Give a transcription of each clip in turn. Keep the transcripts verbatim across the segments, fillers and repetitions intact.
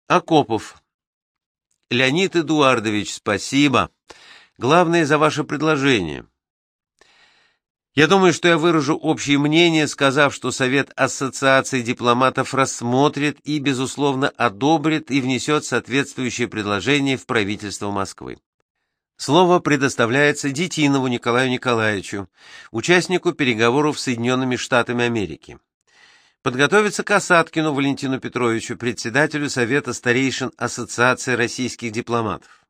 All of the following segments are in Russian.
Акопов. Леонид Эдуардович, спасибо. Главное за ваше предложение. Я думаю, что я выражу общее мнение, сказав, что Совет Ассоциации дипломатов рассмотрит и, безусловно, одобрит и внесет соответствующее предложение в правительство Москвы. Слово предоставляется Детинову Николаю Николаевичу, участнику переговоров с Соединенными Штатами Америки. Подготовиться Касаткину Валентину Петровичу, председателю Совета старейшин Ассоциации российских дипломатов.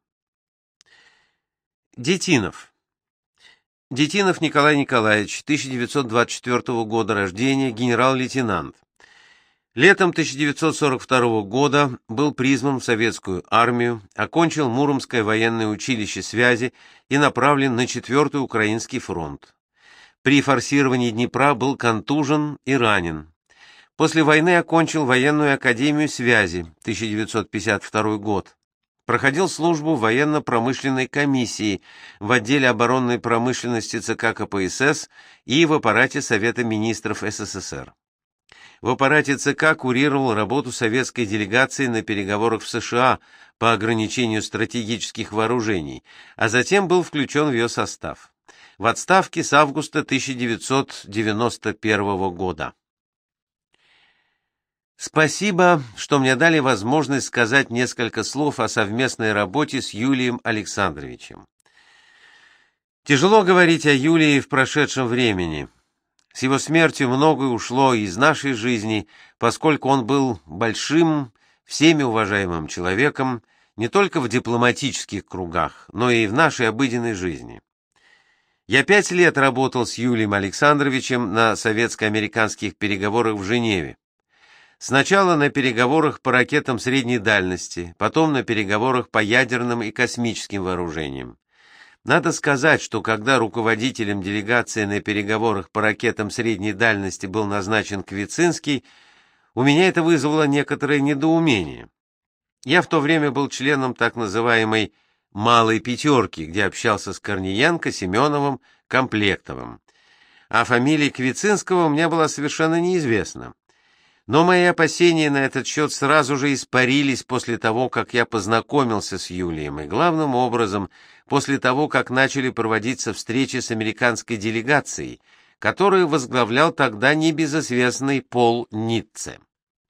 Детинов. Детинов Николай Николаевич, тысяча девятьсот двадцать четвёртого года рождения, генерал-лейтенант. Летом тысяча девятьсот сорок второго года был призван в советскую армию, окончил Муромское военное училище связи и направлен на четвёртый Украинский фронт. При форсировании Днепра был контужен и ранен. После войны окончил военную академию связи, тысяча девятьсот пятьдесят второй год. Проходил службу в военно-промышленной комиссии в отделе оборонной промышленности ЦК КПСС и в аппарате Совета министров СССР. В аппарате ЦК курировал работу советской делегации на переговорах в США по ограничению стратегических вооружений, а затем был включен в ее состав. В отставке с августа тысяча девятьсот девяносто первого года. Спасибо, что мне дали возможность сказать несколько слов о совместной работе с Юлием Александровичем. Тяжело говорить о Юлии в прошедшем времени. С его смертью многое ушло из нашей жизни, поскольку он был большим, всеми уважаемым человеком не только в дипломатических кругах, но и в нашей обыденной жизни. Я пять лет работал с Юлием Александровичем на советско-американских переговорах в Женеве. Сначала на переговорах по ракетам средней дальности, потом на переговорах по ядерным и космическим вооружениям. Надо сказать, что когда руководителем делегации на переговорах по ракетам средней дальности был назначен Квицинский, у меня это вызвало некоторое недоумение. Я в то время был членом так называемой «малой пятерки», где общался с Корниенко, Семеновым, Комплектовым. А фамилия Квицинского мне была совершенно неизвестна. Но мои опасения на этот счет сразу же испарились после того, как я познакомился с Юлием, и главным образом после того, как начали проводиться встречи с американской делегацией, которую возглавлял тогда небезызвестный Пол Ницце.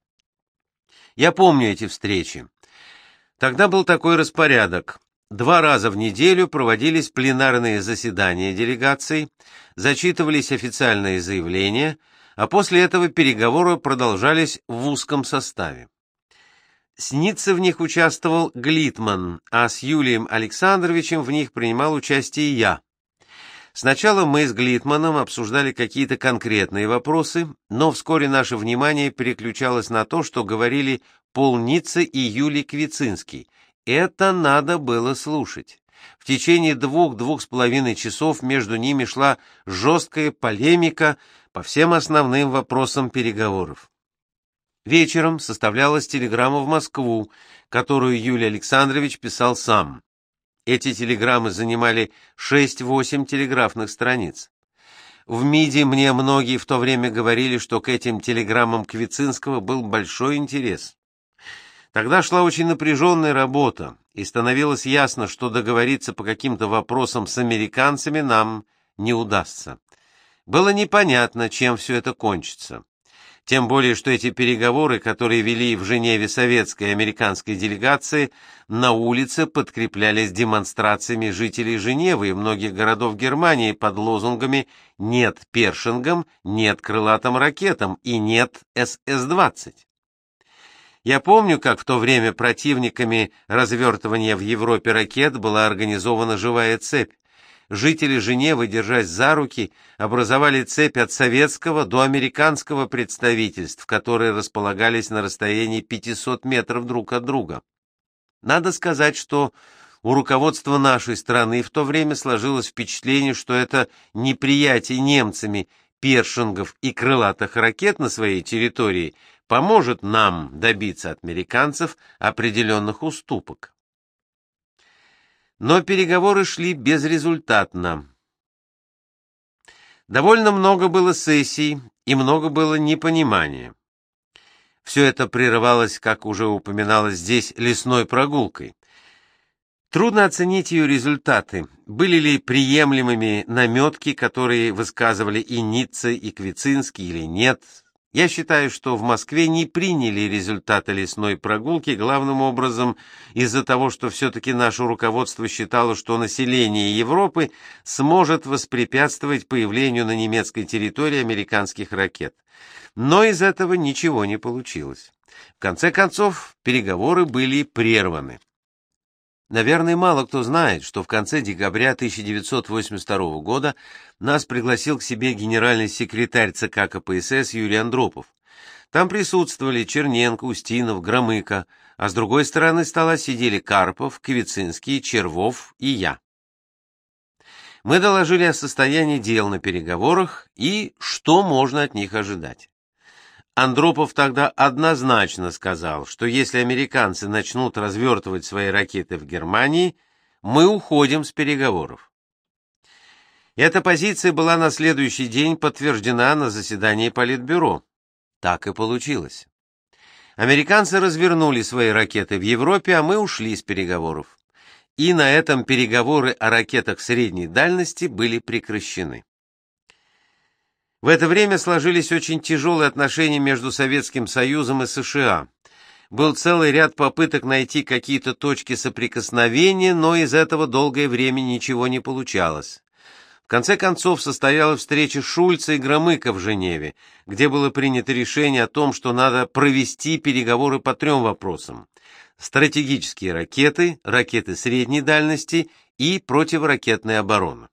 Я помню эти встречи. Тогда был такой распорядок. Два раза в неделю проводились пленарные заседания делегаций, зачитывались официальные заявления, а после этого переговоры продолжались в узком составе. С Ницце в них участвовал Глитман, а с Юлием Александровичем в них принимал участие я. Сначала мы с Глитманом обсуждали какие-то конкретные вопросы, но вскоре наше внимание переключалось на то, что говорили Пол Ницце и Юлий Квицинский. Это надо было слушать. В течение двух-двух с половиной часов между ними шла жесткая полемика по всем основным вопросам переговоров. Вечером составлялась телеграмма в Москву, которую Юлий Александрович писал сам. Эти телеграммы занимали шесть-восемь телеграфных страниц. В МИДе мне многие в то время говорили, что к этим телеграммам Квицинского был большой интерес. Тогда шла очень напряженная работа, и становилось ясно, что договориться по каким-то вопросам с американцами нам не удастся. Было непонятно, чем все это кончится. Тем более, что эти переговоры, которые вели в Женеве советская и американская делегации, на улице подкреплялись демонстрациями жителей Женевы и многих городов Германии под лозунгами «Нет Першингам», «Нет крылатым ракетам» и «Нет эс эс двадцать». Я помню, как в то время противниками развертывания в Европе ракет была организована живая цепь. Жители Женевы, держась за руки, образовали цепь от советского до американского представительств, которые располагались на расстоянии пятисот метров друг от друга. Надо сказать, что у руководства нашей страны в то время сложилось впечатление, что это неприятие немцами першингов и крылатых ракет на своей территории поможет нам добиться от американцев определенных уступок. Но переговоры шли безрезультатно. Довольно много было сессий и много было непонимания. Все это прерывалось, как уже упоминалось здесь, лесной прогулкой. Трудно оценить ее результаты. Были ли приемлемыми наметки, которые высказывали и Ницце, и Квицинский, или нет? Я считаю, что в Москве не приняли результаты лесной прогулки, главным образом из-за того, что все-таки наше руководство считало, что население Европы сможет воспрепятствовать появлению на немецкой территории американских ракет. Но из этого ничего не получилось. В конце концов, переговоры были прерваны. Наверное, мало кто знает, что в конце декабря тысяча девятьсот восемьдесят второго года нас пригласил к себе генеральный секретарь ЦК КПСС Юрий Андропов. Там присутствовали Черненко, Устинов, Громыко, а с другой стороны стола сидели Карпов, Квицинский, Червов и я. Мы доложили о состоянии дел на переговорах и что можно от них ожидать. Андропов тогда однозначно сказал, что если американцы начнут развертывать свои ракеты в Германии, мы уходим с переговоров. Эта позиция была на следующий день подтверждена на заседании Политбюро. Так и получилось. Американцы развернули свои ракеты в Европе, а мы ушли с переговоров. И на этом переговоры о ракетах средней дальности были прекращены. В это время сложились очень тяжелые отношения между Советским Союзом и США. Был целый ряд попыток найти какие-то точки соприкосновения, но из этого долгое время ничего не получалось. В конце концов состоялась встреча Шульца и Громыко в Женеве, где было принято решение о том, что надо провести переговоры по трем вопросам: стратегические ракеты, ракеты средней дальности и противоракетная оборона.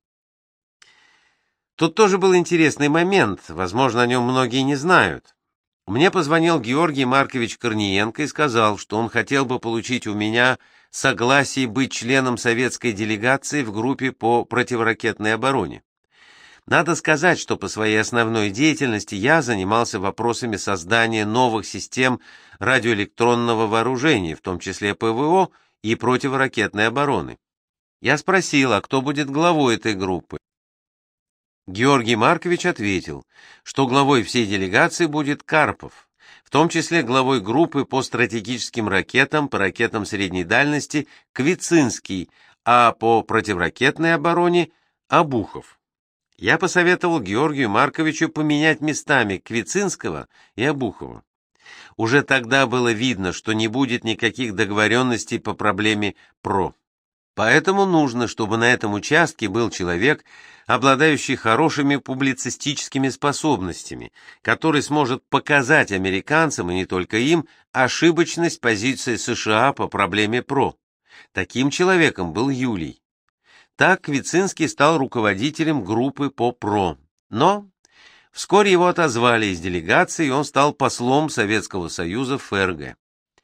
Тут тоже был интересный момент, возможно, о нем многие не знают. Мне позвонил Георгий Маркович Корниенко и сказал, что он хотел бы получить у меня согласие быть членом советской делегации в группе по противоракетной обороне. Надо сказать, что по своей основной деятельности я занимался вопросами создания новых систем радиоэлектронного вооружения, в том числе ПВО и противоракетной обороны. Я спросил, а кто будет главой этой группы? Георгий Маркович ответил, что главой всей делегации будет Карпов, в том числе главой группы по стратегическим ракетам, по ракетам средней дальности Квицинский, а по противоракетной обороне Обухов. Я посоветовал Георгию Марковичу поменять местами Квицинского и Обухова. Уже тогда было видно, что не будет никаких договоренностей по проблеме ПРО. Поэтому нужно, чтобы на этом участке был человек, обладающий хорошими публицистическими способностями, который сможет показать американцам, и не только им, ошибочность позиции США по проблеме ПРО. Таким человеком был Юлий. Так Квицинский стал руководителем группы по ПРО. Но вскоре его отозвали из делегации, и он стал послом Советского Союза в ФРГ.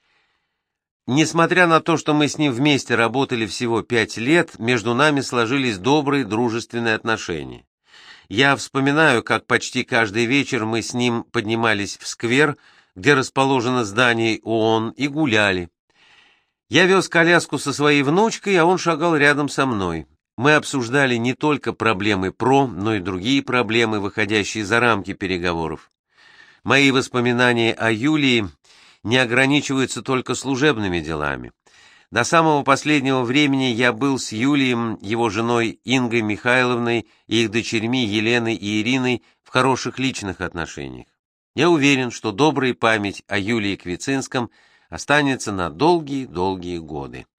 Несмотря на то, что мы с ним вместе работали всего пять лет, между нами сложились добрые дружественные отношения. Я вспоминаю, как почти каждый вечер мы с ним поднимались в сквер, где расположено здание ООН, и гуляли. Я вез коляску со своей внучкой, а он шагал рядом со мной. Мы обсуждали не только проблемы ПРО, но и другие проблемы, выходящие за рамки переговоров. Мои воспоминания о Юлии не ограничиваются только служебными делами. До самого последнего времени я был с Юлием, его женой Ингой Михайловной и их дочерьми Еленой и Ириной в хороших личных отношениях. Я уверен, что добрая память о Юлии Квицинском останется на долгие-долгие годы.